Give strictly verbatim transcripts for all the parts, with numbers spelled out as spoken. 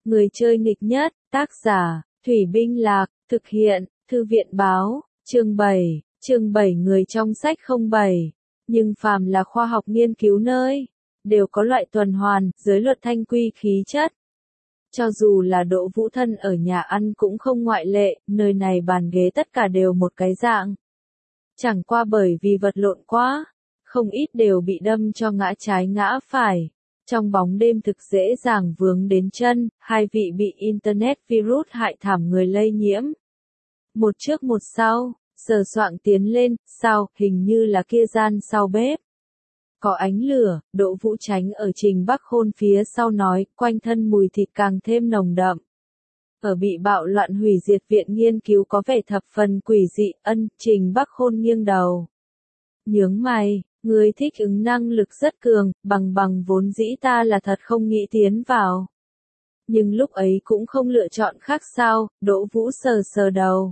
Người chơi nghịch nhất, tác giả, Thủy Binh Lạc, thực hiện, Thư viện Báo, chương bảy, chương bảy người trong sách không bảy. Nhưng phàm là khoa học nghiên cứu nơi, đều có loại tuần hoàn, giới luật thanh quy khí chất. Cho dù là Đỗ Vũ Thân ở nhà ăn cũng không ngoại lệ, nơi này bàn ghế tất cả đều một cái dạng. Chẳng qua bởi vì vật lộn quá, không ít đều bị đâm cho ngã trái ngã phải. Trong bóng đêm thực dễ dàng vướng đến chân, hai vị bị Internet virus hại thảm người lây nhiễm. Một trước một sau, sờ soạng tiến lên, sao, hình như là kia gian sau bếp. Có ánh lửa, Đỗ Vũ tránh ở Trình Bắc Khôn phía sau nói, quanh thân mùi thịt càng thêm nồng đậm. Ở bị bạo loạn hủy diệt viện nghiên cứu có vẻ thập phần quỷ dị, ân, Trình Bắc Khôn nghiêng đầu. Nhướng mày, người thích ứng năng lực rất cường, bằng bằng vốn dĩ ta là thật không nghĩ tiến vào. Nhưng lúc ấy cũng không lựa chọn khác sao, Đỗ Vũ sờ sờ đầu.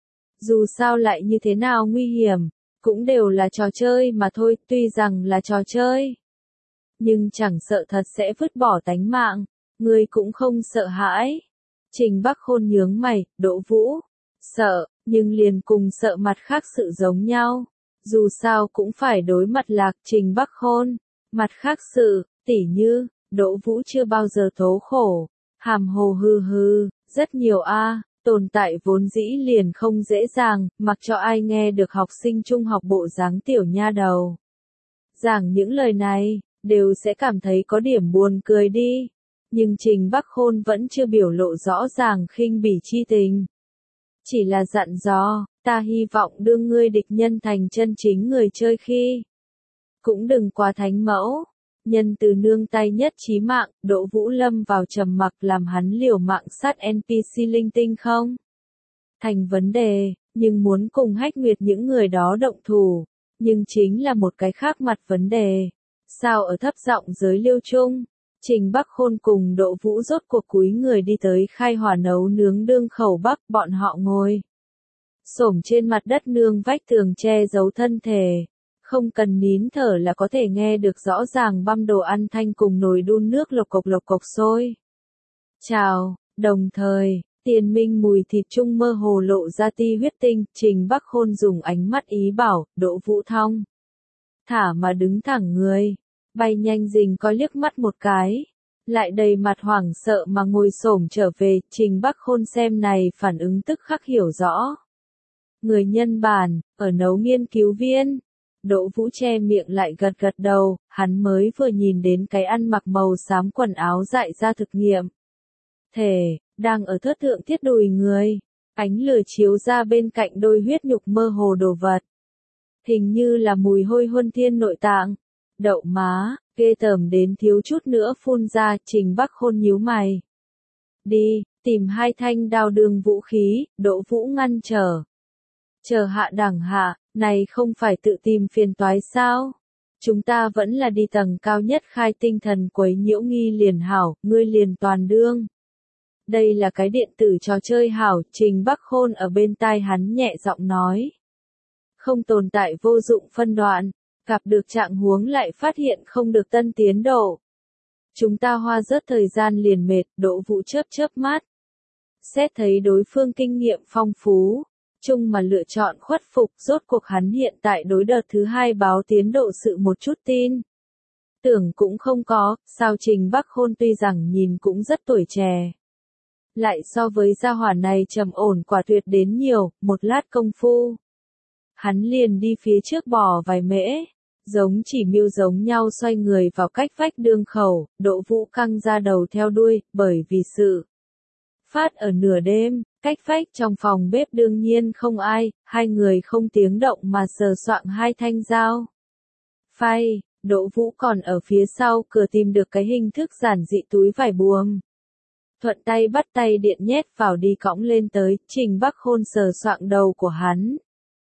Dù sao lại như thế nào nguy hiểm, cũng đều là trò chơi mà thôi, tuy rằng là trò chơi. Nhưng chẳng sợ thật sẽ vứt bỏ tánh mạng, người cũng không sợ hãi. Trình Bắc Khôn nhướng mày, Đỗ Vũ, sợ, nhưng liền cùng sợ mặt khác sự giống nhau. Dù sao cũng phải đối mặt Lạc Trình Bắc Khôn, mặt khác sự, tỉ như, Đỗ Vũ chưa bao giờ tố khổ, hàm hồ hư hư, rất nhiều a. Tồn tại vốn dĩ liền không dễ dàng, mặc cho ai nghe được học sinh trung học bộ dáng tiểu nha đầu. Giảng những lời này, đều sẽ cảm thấy có điểm buồn cười đi. Nhưng Trình Bắc Khôn vẫn chưa biểu lộ rõ ràng khinh bỉ chi tình. Chỉ là dặn dò, ta hy vọng đưa ngươi địch nhân thành chân chính người chơi khi. Cũng đừng quá thánh mẫu. Nhân từ nương tay nhất chí mạng, Đỗ Vũ lâm vào trầm mặc làm hắn liều mạng sát en pê xê linh tinh không? Thành vấn đề, nhưng muốn cùng Hách Nguyệt những người đó động thủ, nhưng chính là một cái khác mặt vấn đề. Sao ở thấp giọng giới liêu chung, Trình Bắc Khôn cùng Đỗ Vũ rốt cuộc cúi người đi tới khai hỏa nấu nướng đương khẩu bắc, bọn họ ngồi xổm trên mặt đất nương vách tường che giấu thân thể. Không cần nín thở là có thể nghe được rõ ràng băm đồ ăn thanh cùng nồi đun nước lộc cộc lộc cộc sôi. Chào, đồng thời, tiền minh mùi thịt chung mơ hồ lộ ra ti huyết tinh, Trình Bắc Khôn dùng ánh mắt ý bảo, Đỗ Vũ thong. Thả mà đứng thẳng người, bay nhanh rình coi liếc mắt một cái. Lại đầy mặt hoảng sợ mà ngồi xổm trở về, Trình Bắc Khôn xem này phản ứng tức khắc hiểu rõ. Người nhân bản, ở nấu nghiên cứu viên. Đỗ Vũ che miệng lại gật gật đầu, hắn mới vừa nhìn đến cái ăn mặc màu xám quần áo dại ra thực nghiệm. Thể, đang ở thớt thượng thiết đùi người, ánh lửa chiếu ra bên cạnh đôi huyết nhục mơ hồ đồ vật. Hình như là mùi hôi huân thiên nội tạng, đậu má, ghê tởm đến thiếu chút nữa phun ra, Trình Bắc Khôn nhíu mày. Đi, tìm hai thanh đao đường vũ khí, Đỗ Vũ ngăn trở. Chờ hạ đẳng hạ. Này không phải tự tìm phiền toái sao? Chúng ta vẫn là đi tầng cao nhất khai tinh thần quấy nhiễu nghi liền hảo, ngươi liền toàn đương. Đây là cái điện tử trò chơi hảo, Trình Bắc Khôn ở bên tai hắn nhẹ giọng nói. Không tồn tại vô dụng phân đoạn, gặp được trạng huống lại phát hiện không được tân tiến độ. Chúng ta hoa rớt thời gian liền mệt, Đỗ Vũ chớp chớp mắt. Xét thấy đối phương kinh nghiệm phong phú. Chung mà lựa chọn khuất phục, rốt cuộc hắn hiện tại đối đợt thứ hai báo tiến độ sự một chút tin. Tưởng cũng không có, sao Trình Bắc Khôn tuy rằng nhìn cũng rất tuổi trẻ. Lại so với gia hỏa này trầm ổn quả tuyệt đến nhiều, một lát công phu. Hắn liền đi phía trước bò vài mễ, giống chỉ miêu giống nhau xoay người vào cách vách đương khẩu, Đỗ Vũ căng ra đầu theo đuôi, bởi vì sự phát ở nửa đêm. Cách vách trong phòng bếp đương nhiên không ai, hai người không tiếng động mà sờ soạng hai thanh dao. Phay, Đỗ Vũ còn ở phía sau cửa tìm được cái hình thức giản dị túi vải buồm. Thuận tay bắt tay điện nhét vào đi cõng lên tới, Trình Bắc Khôn sờ soạng đầu của hắn.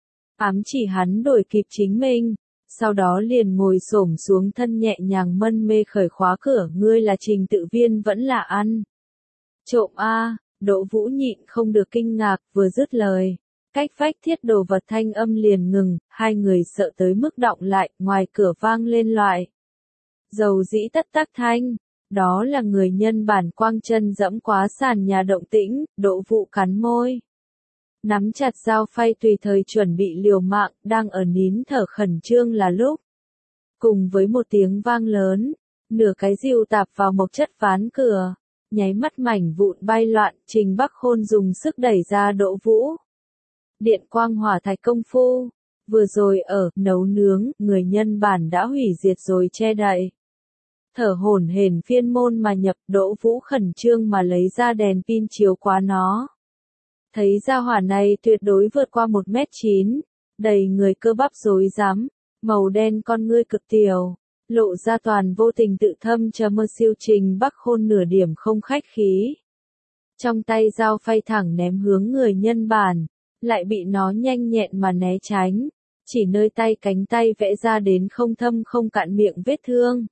Ám chỉ hắn đổi kịp chính mình, sau đó liền ngồi xổm xuống thân nhẹ nhàng mân mê khởi khóa cửa, ngươi là Trình tự viên vẫn là ăn. Trộm a. Đỗ Vũ nhịn không được kinh ngạc, vừa dứt lời. Cách vách thiết đồ vật thanh âm liền ngừng, hai người sợ tới mức động lại, ngoài cửa vang lên loại. Dầu dĩ tất tắc thanh. Đó là người nhân bản quang chân dẫm quá sàn nhà động tĩnh, Đỗ Vũ cắn môi. Nắm chặt dao phay tùy thời chuẩn bị liều mạng, đang ở nín thở khẩn trương là lúc. Cùng với một tiếng vang lớn, nửa cái rìu tạp vào mộc chất ván cửa, nháy mắt mảnh vụn bay loạn, Trình Bắc Khôn dùng sức đẩy ra Đỗ Vũ. Điện quang hỏa thạch công phu, vừa rồi ở nấu nướng, người nhân bản đã hủy diệt rồi che đậy. Thở hổn hển phiên môn mà nhập, Đỗ Vũ khẩn trương mà lấy ra đèn pin chiếu qua nó. Thấy ra hỏa này tuyệt đối vượt qua một mét chín, đầy người cơ bắp rối rắm, màu đen con ngươi cực tiểu, lộ ra toàn vô tình tự thâm chờ mơ siêu. Trình Bắc Khôn nửa điểm không khách khí. Trong tay dao phay thẳng ném hướng người nhân bản, lại bị nó nhanh nhẹn mà né tránh, chỉ nơi tay cánh tay vẽ ra đến không thâm không cạn miệng vết thương.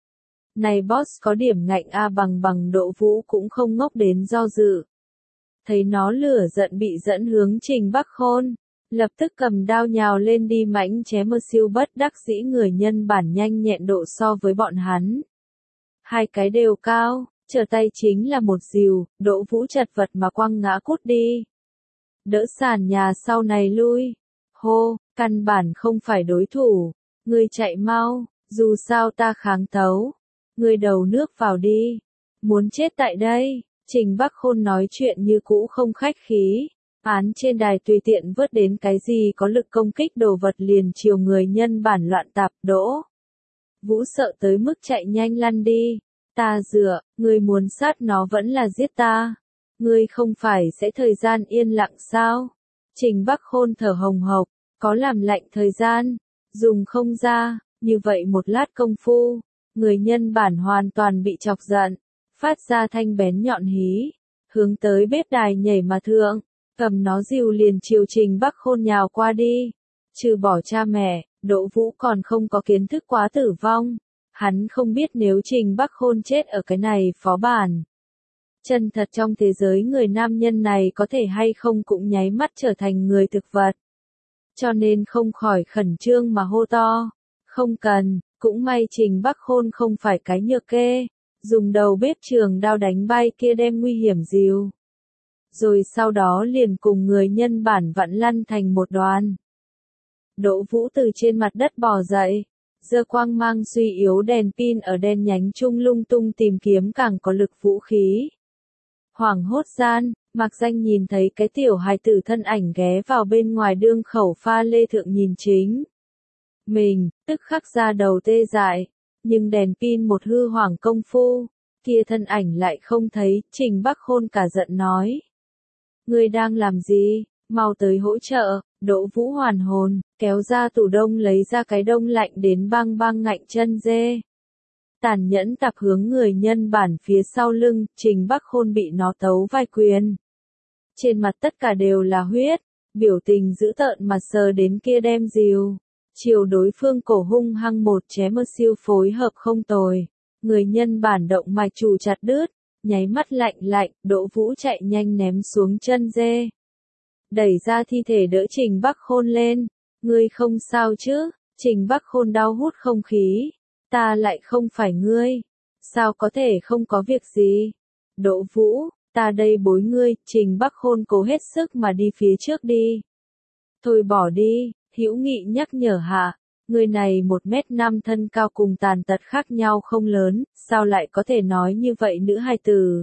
Này boss có điểm ngạnh a bằng bằng Đỗ Vũ cũng không ngốc đến do dự. Thấy nó lửa giận bị dẫn hướng Trình Bắc Khôn, lập tức cầm đao nhào lên đi mãnh chém mơ siêu. Bất đắc dĩ người nhân bản nhanh nhẹn độ so với bọn hắn. Hai cái đều cao, trở tay chính là một rìu, Đỗ Vũ chật vật mà quăng ngã cút đi. Đỡ sàn nhà sau này lui. Hô, căn bản không phải đối thủ. Ngươi chạy mau, dù sao ta kháng tấu. Ngươi đầu nước vào đi. Muốn chết tại đây. Trình Bắc Khôn nói chuyện như cũ không khách khí. Án trên đài tùy tiện vớt đến cái gì có lực công kích đồ vật liền chiều người nhân bản loạn tạp. Đỗ Vũ sợ tới mức chạy nhanh lăn đi. Ta dựa, ngươi muốn sát nó vẫn là giết ta. Ngươi không phải sẽ thời gian yên lặng sao? Trình Bắc Khôn thở hồng hộc, có làm lạnh thời gian, dùng không ra, như vậy một lát công phu, người nhân bản hoàn toàn bị chọc giận, phát ra thanh bén nhọn hí, hướng tới bếp đài nhảy mà thượng, cầm nó dìu liền chiều Trình Bắc Khôn nhào qua đi. Trừ bỏ cha mẹ, Đỗ Vũ còn không có kiến thức quá tử vong, hắn không biết nếu Trình Bắc Khôn chết ở cái này phó bản. Chân thật trong thế giới người nam nhân này có thể hay không cũng nháy mắt trở thành người thực vật. Cho nên không khỏi khẩn trương mà hô to. Không cần, cũng may Trình Bắc Khôn không phải cái nhược kê. Dùng đầu bếp trường đao đánh bay kia đem nguy hiểm dìu. Rồi sau đó liền cùng người nhân bản vặn lăn thành một đoàn. Đỗ Vũ từ trên mặt đất bò dậy. Giơ quang mang suy yếu đèn pin ở đen nhánh chung lung tung tìm kiếm càng có lực vũ khí. Hoảng hốt gian, Mạc Danh nhìn thấy cái tiểu hài tử thân ảnh ghé vào bên ngoài đương khẩu pha lê thượng nhìn chính. Mình, tức khắc ra đầu tê dại, nhưng đèn pin một hư hoảng công phu, kia thân ảnh lại không thấy. Trình Bắc Khôn cả giận nói. Ngươi đang làm gì, mau tới hỗ trợ. Đỗ Vũ hoàn hồn, kéo ra tủ đông lấy ra cái đông lạnh đến băng băng ngạnh chân dê. Tàn nhẫn tạp hướng người nhân bản phía sau lưng, Trình Bắc Khôn bị nó tấu vài quyền. Trên mặt tất cả đều là huyết, biểu tình dữ tợn mà sờ đến kia đem dìu. Chiều đối phương cổ hung hăng một chém mơ siêu phối hợp không tồi. Người nhân bản động mạch chủ chặt đứt, nháy mắt lạnh lạnh, Đỗ Vũ chạy nhanh ném xuống chân dê. Đẩy ra thi thể đỡ Trình Bắc Khôn lên. Ngươi không sao chứ? Trình Bắc Khôn đau hút không khí. Ta lại không phải ngươi. Sao có thể không có việc gì? Đỗ Vũ, ta đây bối ngươi. Trình Bắc Khôn cố hết sức mà đi phía trước đi. Thôi bỏ đi, hữu nghị nhắc nhở hạ. Người này một mét năm thân cao cùng tàn tật khác nhau không lớn, sao lại có thể nói như vậy nữ hài tử?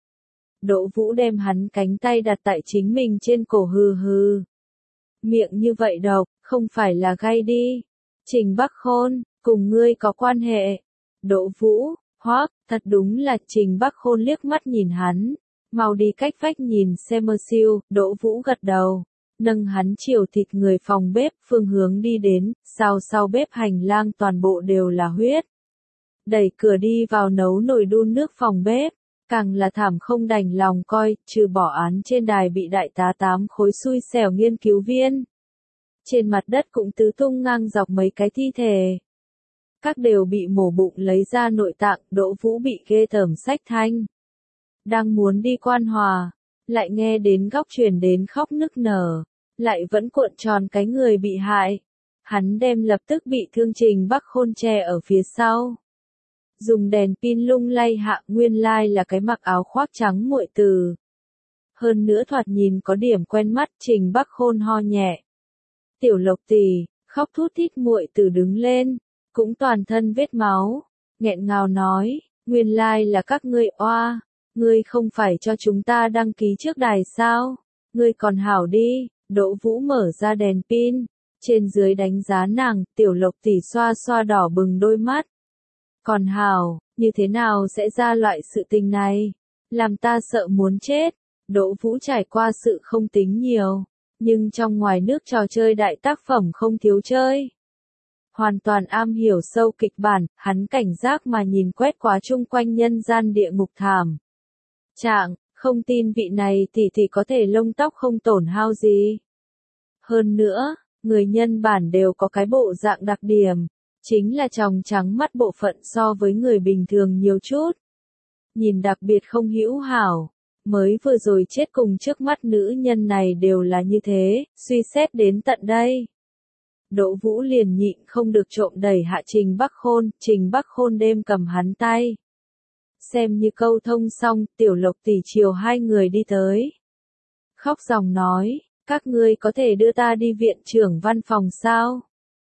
Đỗ Vũ đem hắn cánh tay đặt tại chính mình trên cổ hừ hừ. Miệng như vậy độc, không phải là gay đi. Trình Bắc Khôn, cùng ngươi có quan hệ. Đỗ Vũ, hoác, thật đúng là. Trình Bắc Khôn liếc mắt nhìn hắn. Mau đi cách vách nhìn xem mơ siêu. Đỗ Vũ gật đầu. Nâng hắn chiều thịt người phòng bếp phương hướng đi đến. Sau sau bếp hành lang toàn bộ đều là huyết. Đẩy cửa đi vào nấu nồi đun nước phòng bếp. Càng là thảm không đành lòng coi, trừ bỏ án trên đài bị đại tá tám khối xui xẻo nghiên cứu viên. Trên mặt đất cũng tứ tung ngang dọc mấy cái thi thể. Các đều bị mổ bụng lấy ra nội tạng. Đỗ Vũ bị ghê tởm xách thanh. Đang muốn đi quan hòa, lại nghe đến góc truyền đến khóc nức nở, lại vẫn cuộn tròn cái người bị hại. Hắn đem lập tức bị thương Trình Bắc Khôn che ở phía sau. dùng đèn pin lung lay hạ, nguyên lai là cái mặc áo khoác trắng muội từ. Hơn nữa thoạt nhìn có điểm quen mắt, Trình Bắc Khôn ho nhẹ. Tiểu Lộc tỷ, khóc thút thít muội từ đứng lên, cũng toàn thân vết máu, nghẹn ngào nói, nguyên lai là các ngươi oa, ngươi không phải cho chúng ta đăng ký trước đài sao, ngươi còn hảo đi. Đỗ Vũ mở ra đèn pin, trên dưới đánh giá nàng, Tiểu Lộc tỷ xoa xoa đỏ bừng đôi mắt. Còn hảo, như thế nào sẽ ra loại sự tình này? Làm ta sợ muốn chết. Đỗ Vũ trải qua sự không tính nhiều, nhưng trong ngoài nước trò chơi đại tác phẩm không thiếu chơi. Hoàn toàn am hiểu sâu kịch bản, hắn cảnh giác mà nhìn quét qua chung quanh nhân gian địa ngục thảm. Trạng, không tin vị này tỷ tỷ có thể lông tóc không tổn hao gì. Hơn nữa, người nhân bản đều có cái bộ dạng đặc điểm, chính là tròng trắng mắt bộ phận so với người bình thường nhiều chút. Nhìn đặc biệt không hữu hảo, mới vừa rồi chết cùng trước mắt nữ nhân này đều là như thế, suy xét đến tận đây. Đỗ Vũ liền nhịn không được trộm đẩy hạ Trình Bắc Khôn, Trình Bắc Khôn đêm cầm hắn tay. Xem như câu thông xong, Tiểu Lộc tỷ chiều hai người đi tới. Khóc ròng nói, các ngươi có thể đưa ta đi viện trưởng văn phòng sao?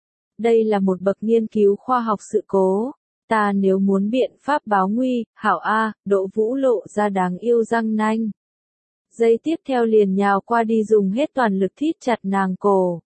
Đây là một bậc nghiên cứu khoa học sự cố. Ta nếu muốn biện pháp báo nguy, hảo A, Đỗ Vũ lộ ra đáng yêu răng nanh. Giây tiếp theo liền nhào qua đi dùng hết toàn lực thít chặt nàng cổ.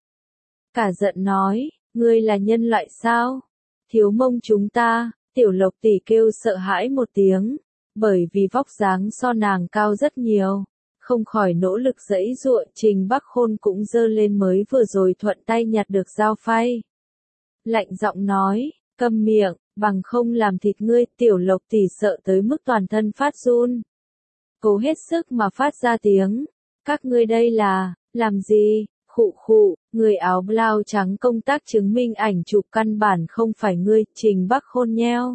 Cả giận nói, ngươi là nhân loại sao? Thiếu mông chúng ta, Tiểu Lộc tỷ kêu sợ hãi một tiếng, bởi vì vóc dáng so nàng cao rất nhiều, không khỏi nỗ lực giãy giụa. Trình Bắc Khôn cũng giơ lên mới vừa rồi thuận tay nhặt được dao phay. Lạnh giọng nói, câm miệng, bằng không làm thịt ngươi. Tiểu Lộc tỷ sợ tới mức toàn thân phát run. Cố hết sức mà phát ra tiếng, các ngươi đây là, làm gì? Khụ khụ, người áo blau trắng công tác chứng minh ảnh chụp căn bản không phải ngươi. Trình Bắc Khôn nheo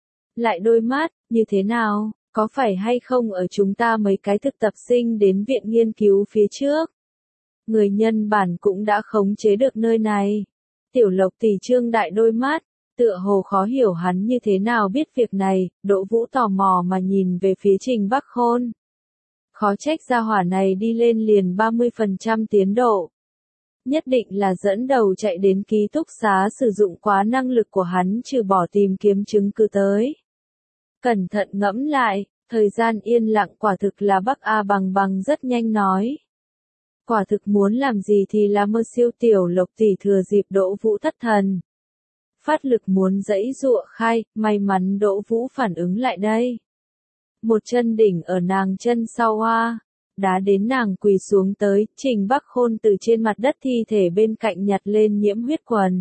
lại đôi mắt, như thế nào, có phải hay không ở chúng ta mấy cái thực tập sinh đến viện nghiên cứu phía trước? Người nhân bản cũng đã khống chế được nơi này. Tiểu Lộc tỷ trương đại đôi mắt, tựa hồ khó hiểu hắn như thế nào biết việc này. Đỗ Vũ tò mò mà nhìn về phía Trình Bắc Khôn. Khó trách gia hỏa này đi lên liền ba mươi phần trăm tiến độ. Nhất định là dẫn đầu chạy đến ký túc xá sử dụng quá năng lực của hắn trừ bỏ tìm kiếm chứng cứ tới. Cẩn thận ngẫm lại, thời gian yên lặng quả thực là Bắc A Bằng Bằng rất nhanh nói. Quả thực muốn làm gì thì là mơ siêu. Tiểu Lộc tỷ thừa dịp Đỗ Vũ thất thần. Phát lực muốn giãy giụa khai, may mắn Đỗ Vũ phản ứng lại đây. Một chân đỉnh ở nàng chân sau hoa, đá đến nàng quỳ xuống tới. Trình Bắc Khôn từ trên mặt đất thi thể bên cạnh nhặt lên nhiễm huyết quần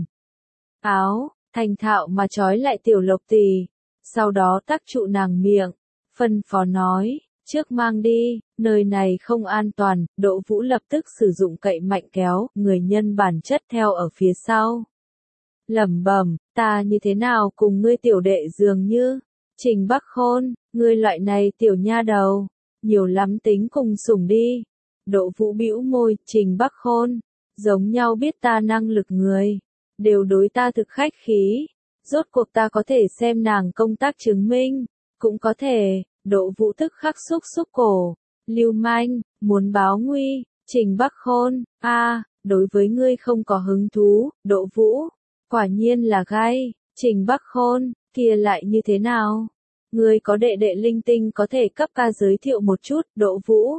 áo, thành thạo mà trói lại Tiểu Lộc tỷ, sau đó tắc trụ nàng miệng, phân phó nói, trước mang đi, nơi này không an toàn. Đỗ Vũ lập tức sử dụng cậy mạnh kéo, người nhân bản chất theo ở phía sau. Lẩm bẩm, ta như thế nào cùng ngươi tiểu đệ dường như, Trình Bắc Khôn, ngươi loại này tiểu nha đầu, nhiều lắm tính cùng sủng đi. Đỗ Vũ bĩu môi, Trình Bắc Khôn, giống nhau biết ta năng lực người, đều đối ta thực khách khí, rốt cuộc ta có thể xem nàng công tác chứng minh, cũng có thể. Đỗ Vũ tức khắc xúc xúc cổ, lưu manh, muốn báo nguy. Trình Bắc Khôn, a, à, đối với ngươi không có hứng thú. Đỗ Vũ, quả nhiên là gay. Trình Bắc Khôn, kia lại như thế nào? Ngươi có đệ đệ linh tinh có thể cấp ca giới thiệu một chút. Đỗ Vũ,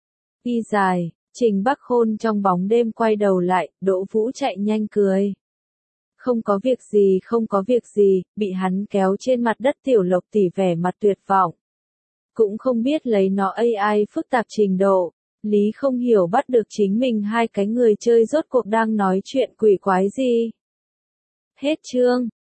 y dài. Trình Bắc Khôn trong bóng đêm quay đầu lại, Đỗ Vũ chạy nhanh cười. Không có việc gì, không có việc gì. Bị hắn kéo trên mặt đất. Tiểu Lộc tỷ vẻ mặt tuyệt vọng, cũng không biết lấy nó a i phức tạp trình độ. Lý không hiểu bắt được chính mình hai cái người chơi rốt cuộc đang nói chuyện quỷ quái gì. Hết chương.